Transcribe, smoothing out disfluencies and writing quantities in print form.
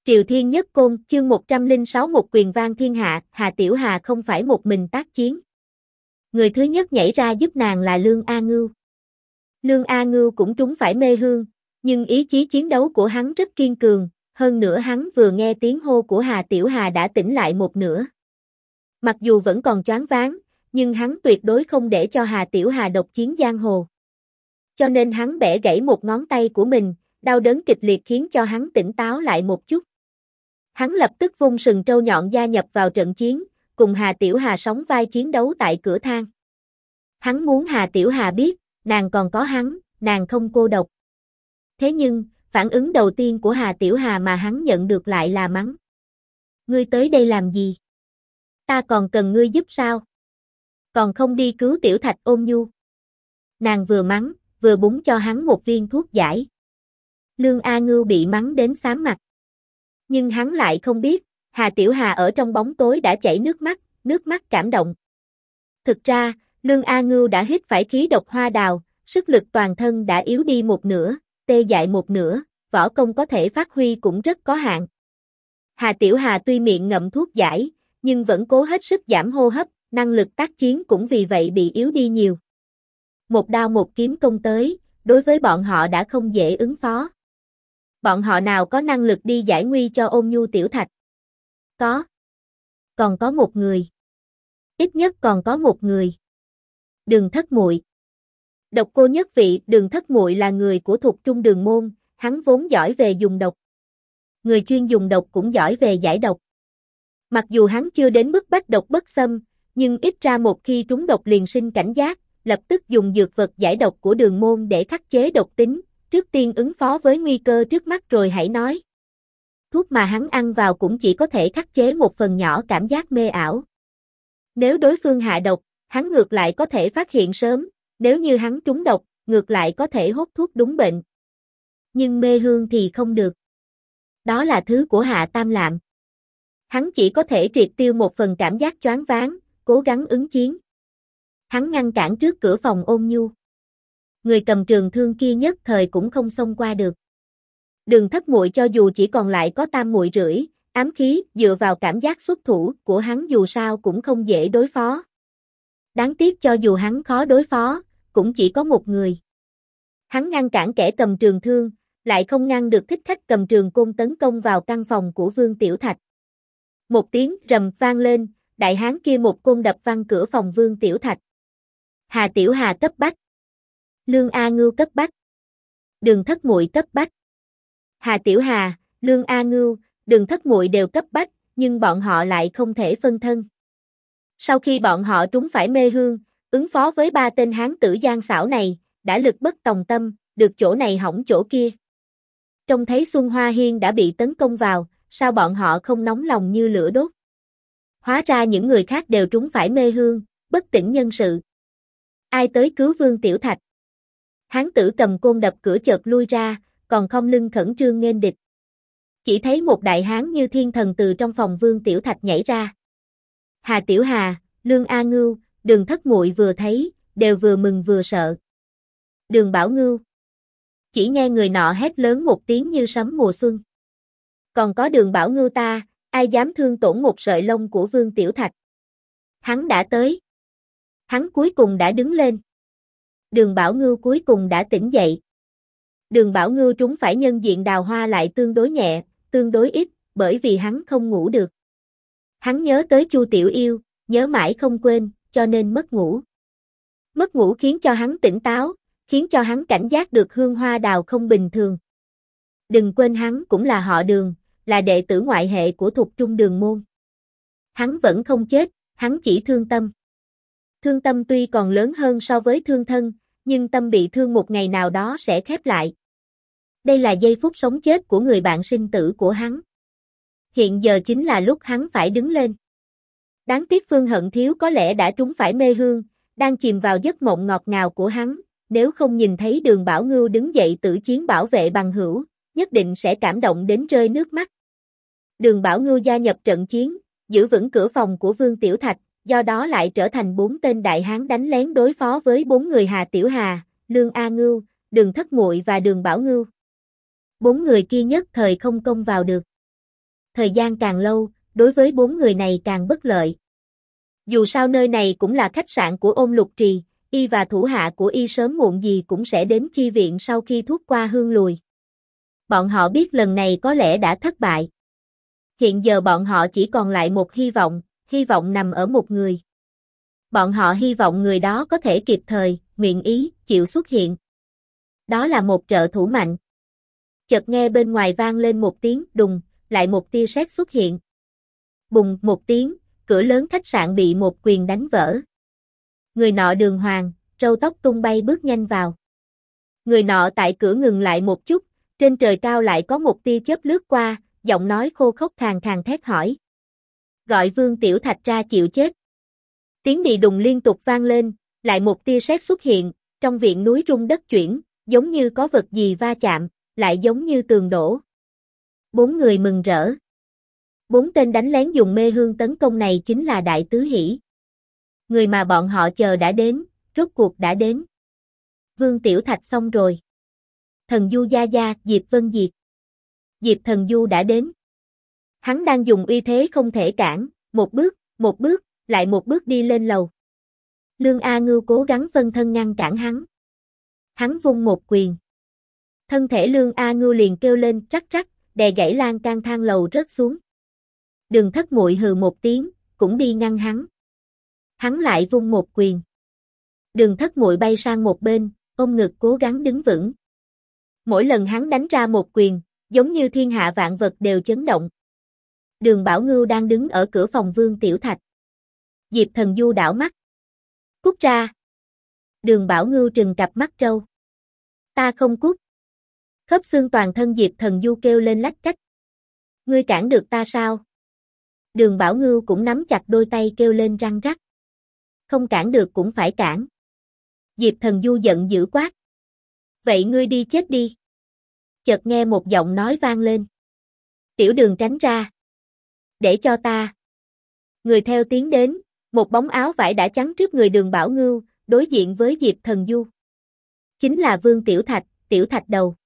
Triều Thiên Nhất Côn, chương 106 một quyền vang thiên hạ, Hà Tiểu Hà không phải một mình tác chiến. Người thứ nhất nhảy ra giúp nàng là Lương A Ngưu. Lương A Ngưu cũng trúng phải mê hương, nhưng ý chí chiến đấu của hắn rất kiên cường, hơn nữa hắn vừa nghe tiếng hô của Hà Tiểu Hà đã tỉnh lại một nửa. Mặc dù vẫn còn choáng váng, nhưng hắn tuyệt đối không để cho Hà Tiểu Hà độc chiến giang hồ. Cho nên hắn bẻ gãy một ngón tay của mình, đau đớn kịch liệt khiến cho hắn tỉnh táo lại một chút. Hắn lập tức vung sừng trâu nhọn gia nhập vào trận chiến, cùng Hà Tiểu Hà sóng vai chiến đấu tại cửa thang. Hắn muốn Hà Tiểu Hà biết, nàng còn có hắn, nàng không cô độc. Thế nhưng, phản ứng đầu tiên của Hà Tiểu Hà mà hắn nhận được lại là mắng. Ngươi tới đây làm gì? Ta còn cần ngươi giúp sao? Còn không đi cứu Tiểu Thạch ôn nhu. Nàng vừa mắng, vừa búng cho hắn một viên thuốc giải. Lương A Ngưu bị mắng đến xám mặt. Nhưng hắn lại không biết, Hà Tiểu Hà ở trong bóng tối đã chảy nước mắt cảm động. Thực ra, Lương A Ngưu đã hít phải khí độc hoa đào, sức lực toàn thân đã yếu đi một nửa, tê dại một nửa, võ công có thể phát huy cũng rất có hạn. Hà Tiểu Hà tuy miệng ngậm thuốc giải, nhưng vẫn cố hết sức giảm hô hấp, năng lực tác chiến cũng vì vậy bị yếu đi nhiều. Một đao một kiếm công tới, đối với bọn họ đã không dễ ứng phó. Bọn họ nào có năng lực đi giải nguy cho ôn nhu Tiểu Thạch? Có. Còn có một người. Ít nhất còn có một người. Đường Thất Muội. Độc cô nhất vị, Đường Thất Muội là người của Thục Trung Đường môn, hắn vốn giỏi về dùng độc. Người chuyên dùng độc cũng giỏi về giải độc. Mặc dù hắn chưa đến mức bách độc bất xâm, nhưng ít ra một khi trúng độc liền sinh cảnh giác, lập tức dùng dược vật giải độc của Đường môn để khắc chế độc tính. Trước tiên ứng phó với nguy cơ trước mắt rồi hãy nói. Thuốc mà hắn ăn vào cũng chỉ có thể khắc chế một phần nhỏ cảm giác mê ảo. Nếu đối phương hạ độc, hắn ngược lại có thể phát hiện sớm, nếu như hắn trúng độc, ngược lại có thể hốt thuốc đúng bệnh. Nhưng mê hương thì không được. Đó là thứ của Hạ Tam Lạm. Hắn chỉ có thể triệt tiêu một phần cảm giác choáng váng, cố gắng ứng chiến. Hắn ngăn cản trước cửa phòng ôn nhu. Người cầm trường thương kia nhất thời cũng không xông qua được. Đường Thất Muội cho dù chỉ còn lại có tam muội rưỡi, ám khí, dựa vào cảm giác xuất thủ của hắn dù sao cũng không dễ đối phó. Đáng tiếc cho dù hắn khó đối phó, cũng chỉ có một người. Hắn ngăn cản kẻ cầm trường thương, lại không ngăn được thích khách cầm trường côn tấn công vào căn phòng của Vương Tiểu Thạch. Một tiếng rầm vang lên, đại hán kia một côn đập văng cửa phòng Vương Tiểu Thạch. Hà Tiểu Hà cấp bách. Lương A Ngưu cấp bách. Đường Thất Muội cấp bách. Hà Tiểu Hà, Lương A Ngưu, Đường Thất Muội đều cấp bách, nhưng bọn họ lại không thể phân thân. Sau khi bọn họ trúng phải mê hương, ứng phó với ba tên hán tử gian xảo này, đã lực bất tòng tâm, được chỗ này hỏng chỗ kia. Trông thấy Xuân Hoa Hiên đã bị tấn công vào, sao bọn họ không nóng lòng như lửa đốt? Hóa ra những người khác đều trúng phải mê hương, bất tỉnh nhân sự. Ai tới cứu Vương Tiểu Thạch? Hán tử cầm côn đập cửa chợt lui ra, còn không lưng khẩn trương nghênh địch. Chỉ thấy một đại hán như thiên thần từ trong phòng Vương Tiểu Thạch nhảy ra. Hà Tiểu Hà, Lương A Ngưu, Đường Thất Muội vừa thấy, đều vừa mừng vừa sợ. Đường Bảo Ngưu. Chỉ nghe người nọ hét lớn một tiếng như sấm mùa xuân. Còn có Đường Bảo Ngưu ta, ai dám thương tổn một sợi lông của Vương Tiểu Thạch? Hắn đã tới. Hắn cuối cùng đã đứng lên. Đường Bảo Ngưu cuối cùng đã tỉnh dậy. Đường Bảo Ngưu trúng phải nhân diện đào hoa lại tương đối nhẹ, tương đối ít, bởi vì hắn không ngủ được. Hắn nhớ tới Chu Tiểu Yêu, nhớ mãi không quên, cho nên mất ngủ. Mất ngủ khiến cho hắn tỉnh táo, khiến cho hắn cảnh giác được hương hoa đào không bình thường. Đừng quên hắn cũng là họ Đường, là đệ tử ngoại hệ của Thục Trung Đường môn. Hắn vẫn không chết, hắn chỉ thương tâm. Thương tâm tuy còn lớn hơn so với thương thân, nhưng tâm bị thương một ngày nào đó sẽ khép lại. Đây là giây phút sống chết của người bạn sinh tử của hắn. Hiện giờ chính là lúc hắn phải đứng lên. Đáng tiếc Phương Hận Thiếu có lẽ đã trúng phải mê hương, đang chìm vào giấc mộng ngọt ngào của hắn, nếu không nhìn thấy Đường Bảo Ngưu đứng dậy tử chiến bảo vệ bằng hữu, nhất định sẽ cảm động đến rơi nước mắt. Đường Bảo Ngưu gia nhập trận chiến, giữ vững cửa phòng của Vương Tiểu Thạch, do đó lại trở thành 4 tên đại hán đánh lén đối phó với 4 người Hà Tiểu Hà, Lương A Ngưu, Đường Thất Muội và Đường Bảo Ngưu. 4 người kia nhất thời không công vào được. thời gian càng lâu, đối với 4 người này càng bất lợi. Dù sao nơi này cũng là khách sạn của Ôn Lục Trì, y và thủ hạ của y sớm muộn gì cũng sẽ đến chi viện sau khi thuốc qua hương lùi. Bọn họ biết lần này có lẽ đã thất bại. Hiện giờ bọn họ chỉ còn lại một hy vọng nằm ở một người. Bọn họ hy vọng người đó có thể kịp thời, nguyện ý, chịu xuất hiện. Đó là một trợ thủ mạnh. Chợt nghe bên ngoài vang lên một tiếng đùng, lại một tia sét xuất hiện. Bùng một tiếng, cửa lớn khách sạn bị một quyền đánh vỡ. Người nọ đường hoàng, râu tóc tung bay bước nhanh vào. Người nọ tại cửa ngừng lại một chút, trên trời cao lại có một tia chớp lướt qua, giọng nói khô khốc khàn khàn thét hỏi. Gọi Vương Tiểu Thạch ra chịu chết. Tiếng đi đùng liên tục vang lên, lại một tia sét xuất hiện, trong viện núi rung đất chuyển, giống như có vật gì va chạm, lại giống như tường đổ. 4 người mừng rỡ. 4 tên đánh lén dùng mê hương tấn công này chính là Đại Tứ Hỷ. Người mà bọn họ chờ đã đến, rốt cuộc đã đến. Vương Tiểu Thạch xong rồi. Thần Du gia gia, Diệp Vân Diệt. Diệp Thần Du đã đến. Hắn đang dùng uy thế không thể cản, một bước, lại một bước đi lên lầu. Lương A Ngưu cố gắng phân thân ngăn cản hắn. Hắn vung một quyền. Thân thể Lương A Ngưu liền kêu lên rắc rắc, đè gãy lan can thang lầu rớt xuống. Đường Thất Muội hừ một tiếng, cũng đi ngăn hắn. Hắn lại vung một quyền. Đường Thất Muội bay sang một bên, ôm ngực cố gắng đứng vững. Mỗi lần hắn đánh ra một quyền, giống như thiên hạ vạn vật đều chấn động. Đường Bảo Ngưu đang đứng ở cửa phòng Vương Tiểu Thạch. Diệp Thần Du đảo mắt. Cút ra. Đường Bảo Ngưu trừng cặp mắt trâu. Ta không cút. Khớp xương toàn thân Diệp Thần Du kêu lên lách cách. Ngươi cản được ta sao? Đường Bảo Ngưu cũng nắm chặt đôi tay kêu lên răng rắc. Không cản được cũng phải cản. Diệp Thần Du giận dữ quát. Vậy ngươi đi chết đi. Chợt nghe một giọng nói vang lên. Tiểu Đường tránh ra. Để cho ta. Người theo tiến đến, một bóng áo vải đã chắn trước người Đường Bảo Ngưu, đối diện với Diệp Thần Du. Chính là Vương Tiểu Thạch, Tiểu Thạch đầu.